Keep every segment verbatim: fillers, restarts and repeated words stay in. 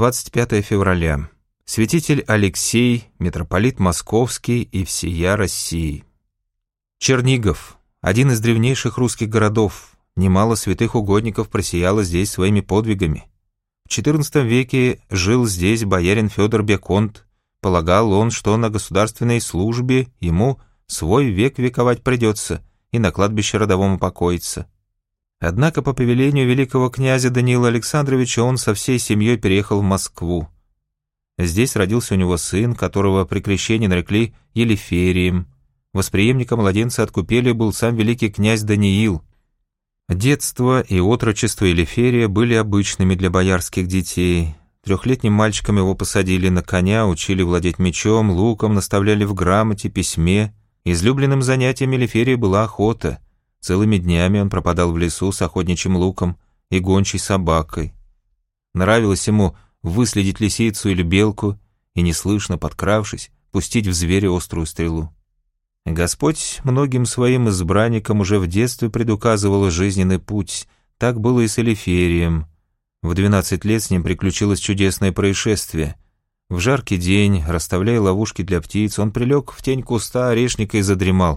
двадцать пятое февраля. Святитель Алексей, митрополит Московский и всея России. Чернигов, один из древнейших русских городов. Немало святых угодников просияло здесь своими подвигами. В четырнадцатом веке жил здесь боярин Федор Беконт. Полагал он, что на государственной службе ему свой век вековать придется и на кладбище родовом упокоиться. Однако по повелению великого князя Даниила Александровича он со всей семьей переехал в Москву. Здесь родился у него сын, которого при крещении нарекли Елиферием. Восприемником младенца от купели был сам великий князь Даниил. Детство и отрочество Елиферия были обычными для боярских детей. Трехлетним мальчиком его посадили на коня, учили владеть мечом, луком, наставляли в грамоте, письме. Излюбленным занятием Елиферия была охота. Целыми днями он пропадал в лесу с охотничьим луком и гончей собакой. Нравилось ему выследить лисицу или белку и, неслышно подкравшись, пустить в зверя острую стрелу. Господь многим своим избранникам уже в детстве предуказывал жизненный путь. Так было и с Елиферием. В двенадцать лет с ним приключилось чудесное происшествие. В жаркий день, расставляя ловушки для птиц, он прилег в тень куста орешника и задремал.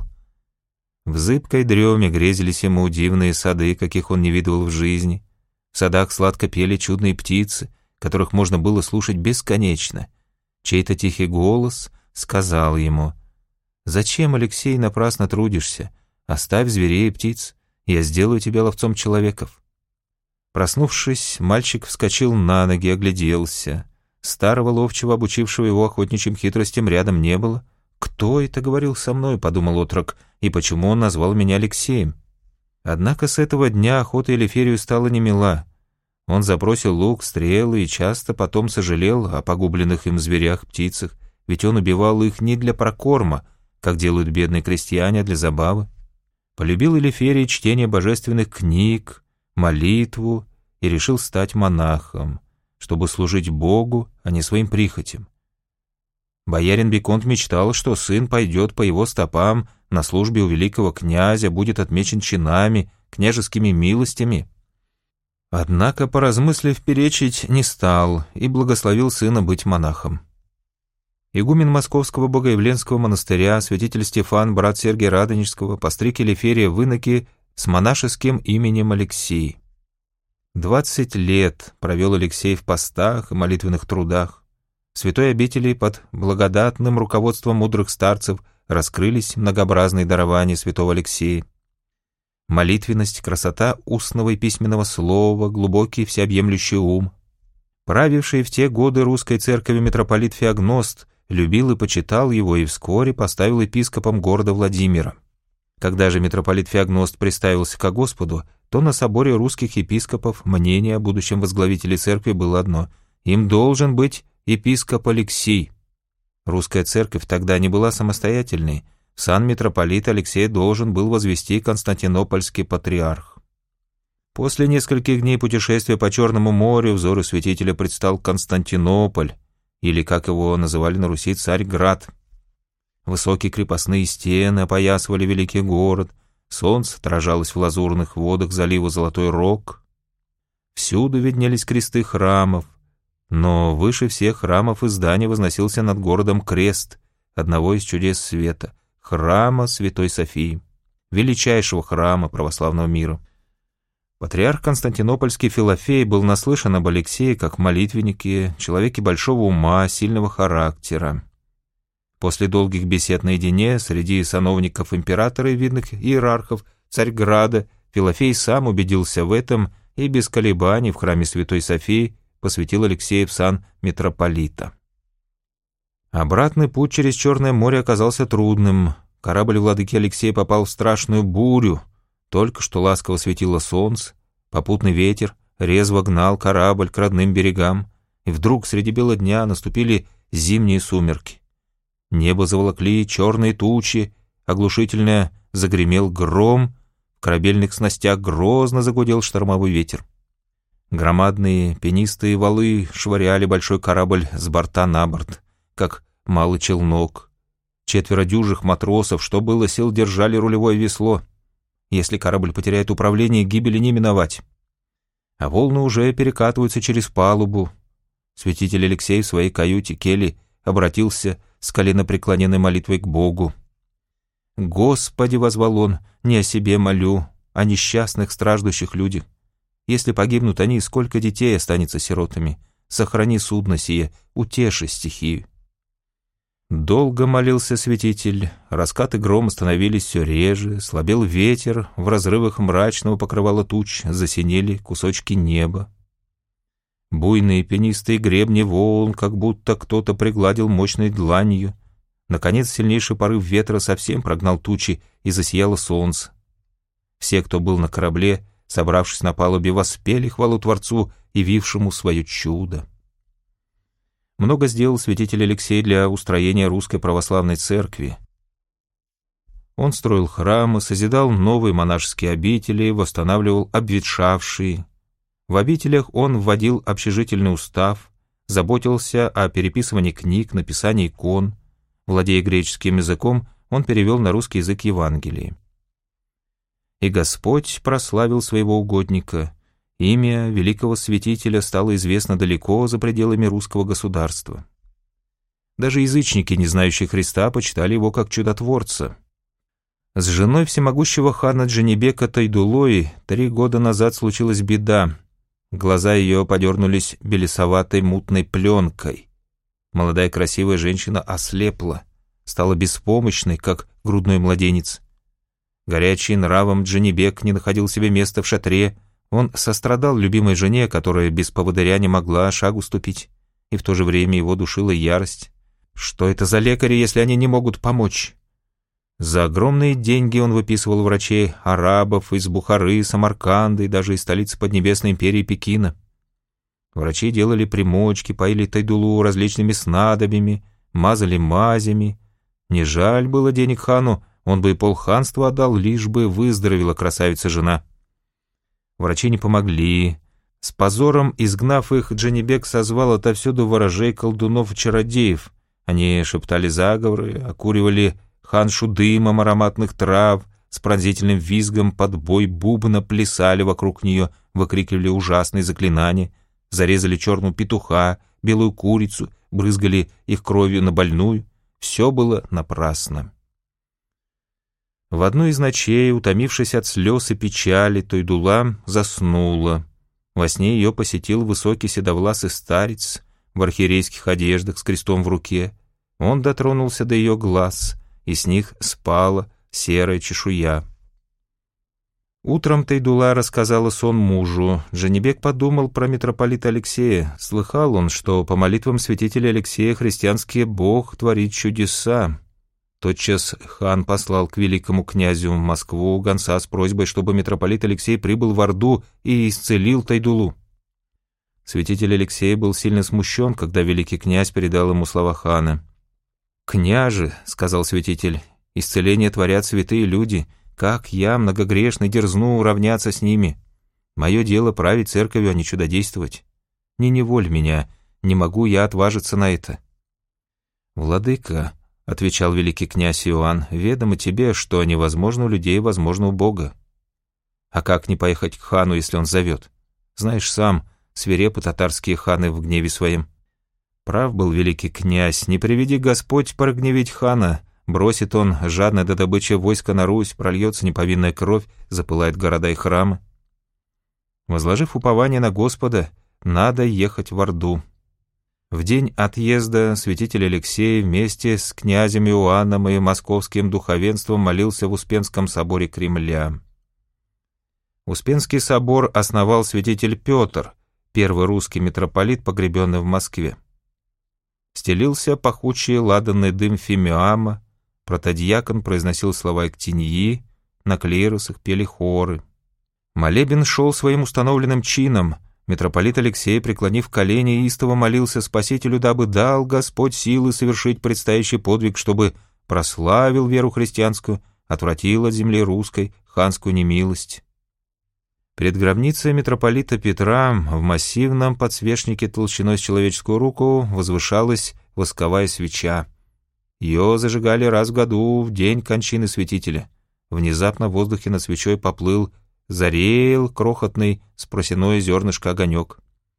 В зыбкой дреме грезились ему дивные сады, каких он не видывал в жизни. В садах сладко пели чудные птицы, которых можно было слушать бесконечно. Чей-то тихий голос сказал ему: «Зачем, Алексей, напрасно трудишься? Оставь зверей и птиц, я сделаю тебя ловцом человеков». Проснувшись, мальчик вскочил на ноги, огляделся. Старого ловчего, обучившего его охотничьим хитростям, рядом не было. «Кто это говорил со мной?» — подумал отрок, «и почему он назвал меня Алексеем?» Однако с этого дня охота Елиферию стала немила. Он забросил лук, стрелы и часто потом сожалел о погубленных им зверях, птицах, ведь он убивал их не для прокорма, как делают бедные крестьяне, а для забавы. Полюбил Елиферий чтение божественных книг, молитву и решил стать монахом, чтобы служить Богу, а не своим прихотям. Боярин Беконт мечтал, что сын пойдет по его стопам на службе у великого князя, будет отмечен чинами, княжескими милостями. Однако, поразмыслив, перечить не стал и благословил сына быть монахом. Игумен Московского Богоявленского монастыря, святитель Стефан, брат Сергия Радонежского, постриг Елиферия в иноки с монашеским именем Алексей. Двадцать лет провел Алексей в постах и молитвенных трудах. В святой обители под благодатным руководством мудрых старцев раскрылись многообразные дарования святого Алексея. Молитвенность, красота устного и письменного слова, глубокий всеобъемлющий ум. Правивший в те годы русской церковью митрополит Феогност любил и почитал его и вскоре поставил епископом города Владимира. Когда же митрополит Феогност приставился ко Господу, то на соборе русских епископов мнение о будущем возглавителе церкви было одно: им должен быть епископ Алексий. Русская церковь тогда не была самостоятельной, сан митрополит Алексей должен был возвести константинопольский патриарх. После нескольких дней путешествия по Черному морю взору святителя предстал Константинополь, или, как его называли на Руси, Царьград. Высокие крепостные стены опоясывали великий город, солнце отражалось в лазурных водах залива Золотой Рог. Всюду виднелись кресты храмов, но выше всех храмов и зданий возносился над городом крест одного из чудес света — храма Святой Софии, величайшего храма православного мира. Патриарх Константинопольский Филофей был наслышан об Алексее как молитвеннике, человеке большого ума, сильного характера. После долгих бесед наедине среди сановников императора и видных иерархов Царьграда Филофей сам убедился в этом и без колебаний в храме Святой Софии посвятил Алексея в сан митрополита. Обратный путь через Черное море оказался трудным. Корабль владыки Алексея попал в страшную бурю. Только что ласково светило солнце, попутный ветер резво гнал корабль к родным берегам, и вдруг среди бела дня наступили зимние сумерки. Небо заволокли черные тучи, оглушительно загремел гром, в корабельных снастях грозно загудел штормовой ветер. Громадные пенистые валы швыряли большой корабль с борта на борт, как малый челнок. Четверо дюжих матросов, что было сил, держали рулевое весло. Если корабль потеряет управление, гибели не миновать. А волны уже перекатываются через палубу. Святитель Алексей в своей каюте кельи обратился с коленопреклоненной молитвой к Богу. «Господи, — возвал он, — не о себе молю, о несчастных, страждущих людях. Если погибнут они, сколько детей останется сиротами? Сохрани судно сие, утеши стихию». Долго молился святитель, раскаты грома становились все реже, слабел ветер, в разрывах мрачного покрывала туч засинели кусочки неба. Буйные пенистые гребни волн, как будто кто-то пригладил мощной дланью. Наконец сильнейший порыв ветра совсем прогнал тучи, и засияло солнце. Все, кто был на корабле, собравшись на палубе, воспели хвалу Творцу, явившему свое чудо. Много сделал святитель Алексей для устроения русской православной церкви. Он строил храмы, созидал новые монашеские обители, восстанавливал обветшавшие. В обителях он вводил общежительный устав, заботился о переписывании книг, написании икон. Владея греческим языком, он перевел на русский язык Евангелие. И Господь прославил своего угодника. Имя великого святителя стало известно далеко за пределами русского государства. Даже язычники, не знающие Христа, почитали его как чудотворца. С женой всемогущего хана Джанибека Тайдуллой три года назад случилась беда. Глаза ее подернулись белесоватой мутной пленкой. Молодая красивая женщина ослепла, стала беспомощной, как грудной младенец. Горячий нравом Джанибек не находил себе места в шатре. Он сострадал любимой жене, которая без поводыря не могла шагу ступить, и в то же время его душила ярость. Что это за лекари, если они не могут помочь? За огромные деньги он выписывал врачей арабов из Бухары, Самарканда и даже из столицы Поднебесной империи Пекина. Врачи делали примочки, поили Тайдуллу различными снадобьями, мазали мазями. Не жаль было денег хану, он бы и полханства отдал, лишь бы выздоровела красавица-жена. Врачи не помогли. С позором изгнав их, Джанибек созвал отовсюду ворожей, колдунов и чародеев. Они шептали заговоры, окуривали ханшу дымом ароматных трав, с пронзительным визгом под бой бубна плясали вокруг нее, выкрикивали ужасные заклинания, зарезали черного петуха, белую курицу, брызгали их кровью на больную. Все было напрасно. В одну из ночей, утомившись от слез и печали, Тайдулла заснула. Во сне ее посетил высокий седовласый старец в архиерейских одеждах с крестом в руке. Он дотронулся до ее глаз, и с них спала серая чешуя. Утром Тайдулла рассказала сон мужу. Джанибек подумал про митрополита Алексея. Слыхал он, что по молитвам святителя Алексея христианский Бог творит чудеса. Тотчас хан послал к великому князю в Москву гонца с просьбой, чтобы митрополит Алексей прибыл в Орду и исцелил Тайдуллу. Святитель Алексей был сильно смущен, когда великий князь передал ему слова хана. «Княже, — сказал святитель, — исцеление творят святые люди. Как я, многогрешный, дерзну уравняться с ними? Мое дело править церковью, а не чудодействовать. Не неволь меня, не могу я отважиться на это». «Владыка, — отвечал великий князь Иоанн, — ведомо тебе, что невозможно у людей, возможно у Бога. А как не поехать к хану, если он зовет? Знаешь сам, свирепы татарские ханы в гневе своем. Прав был великий князь, не приведи Господь прогневить хана. Бросит он жадно до добычи войска на Русь, прольется неповинная кровь, запылает города и храмы. Возложив упование на Господа, надо ехать в Орду». В день отъезда святитель Алексей вместе с князем Иоанном и московским духовенством молился в Успенском соборе Кремля. Успенский собор основал святитель Петр, первый русский митрополит, погребенный в Москве. Стелился пахучий ладанный дым фимиама, протодиакон произносил слова эктиньи, на клиросах пели хоры. Молебен шел своим установленным чином. Митрополит Алексей, преклонив колени, истово молился Спасителю, дабы дал Господь силы совершить предстоящий подвиг, чтобы прославил веру христианскую, отвратил от земли русской ханскую немилость. Перед гробницей митрополита Петра в массивном подсвечнике толщиной с человеческую руку возвышалась восковая свеча. Ее зажигали раз в году, в день кончины святителя. Внезапно в воздухе над свечой поплыл, зареял крохотный с просяное зернышко огонек.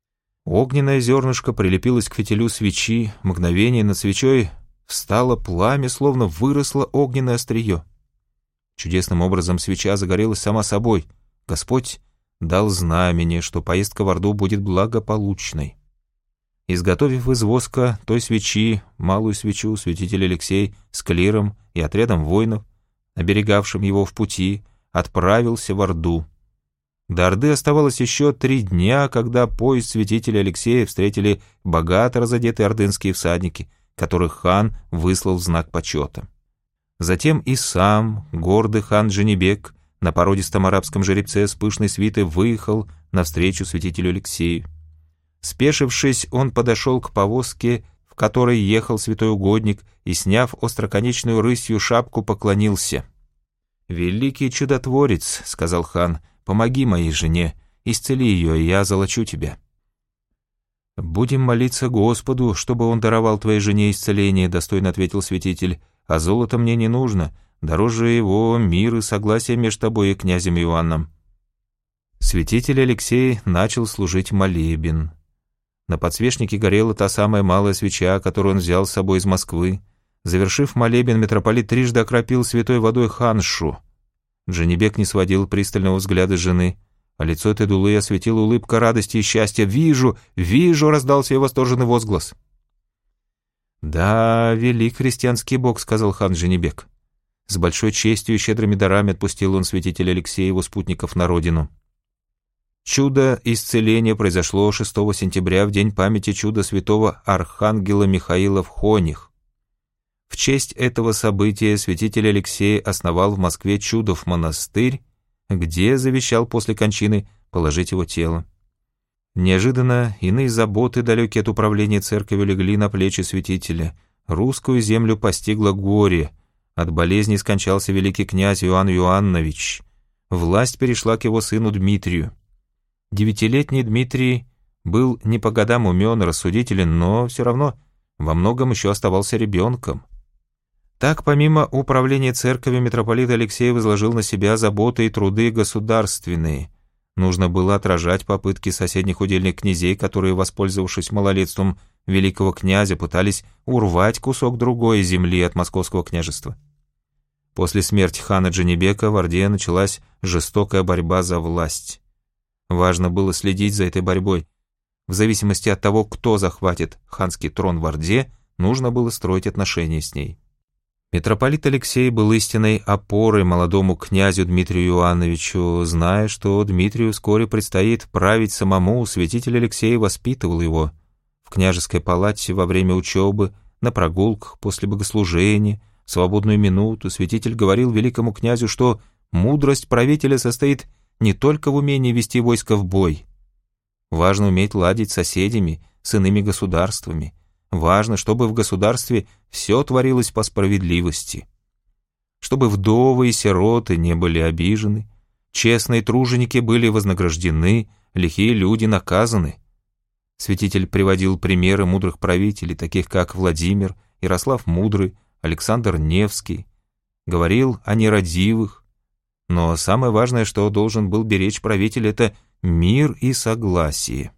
Огненное зернышко прилепилось к фитилю свечи, мгновение над свечой встало пламя, словно выросло огненное острие. Чудесным образом свеча загорелась сама собой. Господь дал знамение, что поездка в Орду будет благополучной. Изготовив из воска той свечи малую свечу, святитель Алексей с клиром и отрядом воинов, оберегавшим его в пути, отправился в Орду. До Орды оставалось еще три дня, когда поезд святителя Алексея встретили богато разодетые ордынские всадники, которых хан выслал в знак почета. Затем и сам, гордый хан Джанибек, на породистом арабском жеребце с пышной свитой выехал навстречу святителю Алексею. Спешившись, он подошел к повозке, в которой ехал святой угодник, и, сняв остроконечную рысью шапку, поклонился. «Великий чудотворец», — сказал хан, — «помоги моей жене, исцели ее, и я золочу тебя». «Будем молиться Господу, чтобы он даровал твоей жене исцеление», — достойно ответил святитель, «а золото мне не нужно, дороже его мир и согласие между тобой и князем Иоанном». Святитель Алексей начал служить молебен. На подсвечнике горела та самая малая свеча, которую он взял с собой из Москвы. Завершив молебен, митрополит трижды окропил святой водой ханшу. Джанибек не сводил пристального взгляда жены, а лицо Тедулы осветила улыбка радости и счастья. «Вижу, вижу!» — раздался его восторженный возглас. «Да, велик христианский бог», — сказал хан Джанибек. С большой честью и щедрыми дарами отпустил он святителя Алексея и его спутников на родину. Чудо исцеления произошло шестого сентября, в день памяти чуда святого архангела Михаила в Хоних. В честь этого события святитель Алексей основал в Москве Чудов монастырь, где завещал после кончины положить его тело. Неожиданно иные заботы, далекие от управления церковью, легли на плечи святителя. Русскую землю постигло горе. От болезни скончался великий князь Иоанн Иоаннович. Власть перешла к его сыну Дмитрию. Девятилетний Дмитрий был не по годам умен, рассудителен, но все равно во многом еще оставался ребенком. Так, помимо управления церковью, митрополит Алексей возложил на себя заботы и труды государственные. Нужно было отражать попытки соседних удельных князей, которые, воспользовавшись малолетством великого князя, пытались урвать кусок другой земли от московского княжества. После смерти хана Джанибека в Орде началась жестокая борьба за власть. Важно было следить за этой борьбой. В зависимости от того, кто захватит ханский трон в Орде, нужно было строить отношения с ней. Митрополит Алексей был истинной опорой молодому князю Дмитрию Иоанновичу. Зная, что Дмитрию вскоре предстоит править самому, святитель Алексей воспитывал его. В княжеской палате во время учебы, на прогулках, после богослужения, в свободную минуту святитель говорил великому князю, что мудрость правителя состоит не только в умении вести войско в бой. Важно уметь ладить с соседями, с иными государствами. Важно, чтобы в государстве все творилось по справедливости. Чтобы вдовы и сироты не были обижены, честные труженики были вознаграждены, лихие люди наказаны. Святитель приводил примеры мудрых правителей, таких как Владимир, Ярослав Мудрый, Александр Невский. Говорил о нерадивых. Но самое важное, что должен был беречь правитель, это мир и согласие.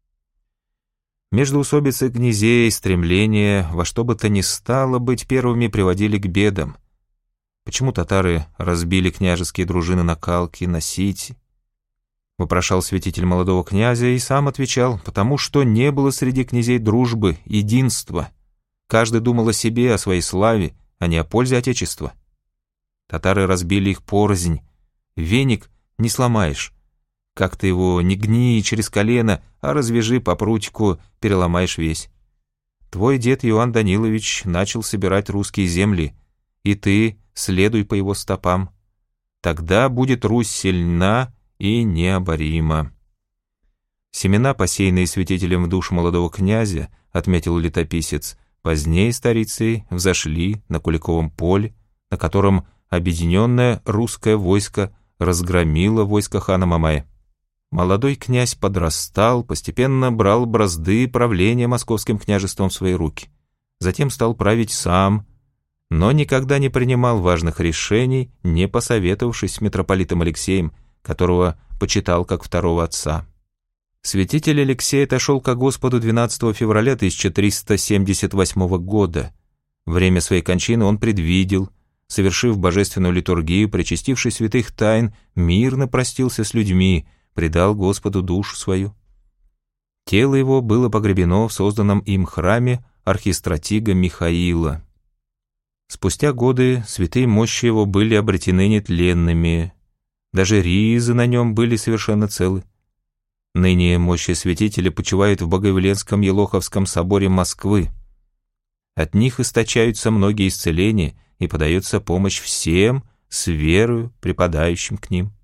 Междоусобицы князей, стремление во что бы то ни стало быть первыми приводили к бедам. Почему татары разбили княжеские дружины на Калке, на Сити? Вопрошал святитель молодого князя и сам отвечал, потому что не было среди князей дружбы, единства. Каждый думал о себе, о своей славе, а не о пользе Отечества. Татары разбили их порознь. Веник не сломаешь. Как ты его не гни через колено, а развяжи по прутику, переломаешь весь. Твой дед Иоанн Данилович начал собирать русские земли, и ты следуй по его стопам. Тогда будет Русь сильна и необорима. Семена, посеянные святителем в душу молодого князя, отметил летописец, позднее старицей взошли на Куликовом поле, на котором объединенное русское войско разгромило войско хана Мамая. Молодой князь подрастал, постепенно брал бразды правления московским княжеством в свои руки. Затем стал править сам, но никогда не принимал важных решений, не посоветовавшись с митрополитом Алексеем, которого почитал как второго отца. Святитель Алексей отошел ко Господу двенадцатого февраля тысяча триста семьдесят восьмого года. Время своей кончины он предвидел, совершив божественную литургию, причастивший святых тайн, мирно простился с людьми, предал Господу душу свою. Тело его было погребено в созданном им храме архистратига Михаила. Спустя годы святые мощи его были обретены нетленными, даже ризы на нем были совершенно целы. Ныне мощи святителя почивают в Богоявленском Елоховском соборе Москвы. От них источаются многие исцеления и подается помощь всем с верою, припадающим к ним.